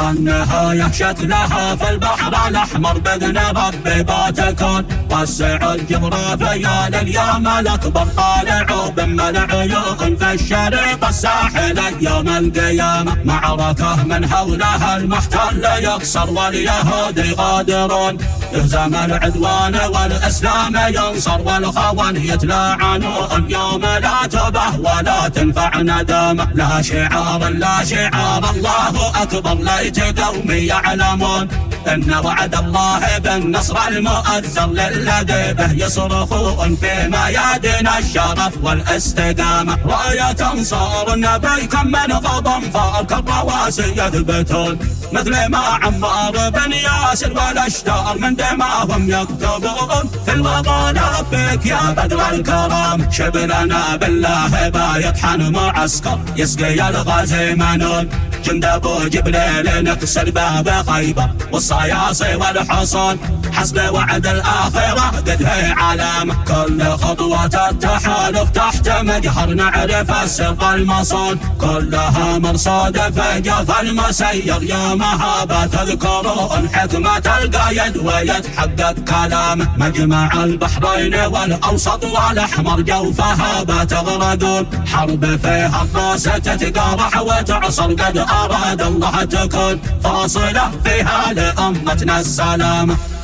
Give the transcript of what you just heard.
النهاية شكلها في البحر الأحمر بإذن ربي بتكون. وسع الجغرافيا لليوم الأكبر طالعوا بما العيون في الشريط الساحلي يوم القيامة. معركة من حولها المحتل يكسر واليهود يغادرون. يهزم العدوان والإسلام ينصر والخون يتلاعنون. يوم لا تبه ولا تنفع ندامة. لا شعار لا شعار الله أكبر ليت قومي يعلمون إن وعد الله بالنصر المؤثر للذي به يصرخون في ميادين الشرف والاستقامة. راية تنصر نبيكم من غضنفار كالرواسي يثبتون مثل ما عمار بن ياسر والاشتار من دماهم يكتبون في الوطن لبيك يا بدر الكرام. شبلنا بالله بايطحن معسكر يسقي الغازي منون. جند ابو جبليل نكسر باب خيبر والصياصي والحصون. حسب وعد الآخرة قد هي علامة. كل خطوة التحالف تحت مجهر نعرف السر المصون. كلها مرصاد في جوف المسير يومها بتذكرون حكمة القايد ويتحقق كلامه. مجمع البحرين والأوسط والأحمر جوفها بتغرقون. حرب فيها الراس تتقارح وتعصر قد أراد الله تكون فاصلة فيها لأمتنا السلامة.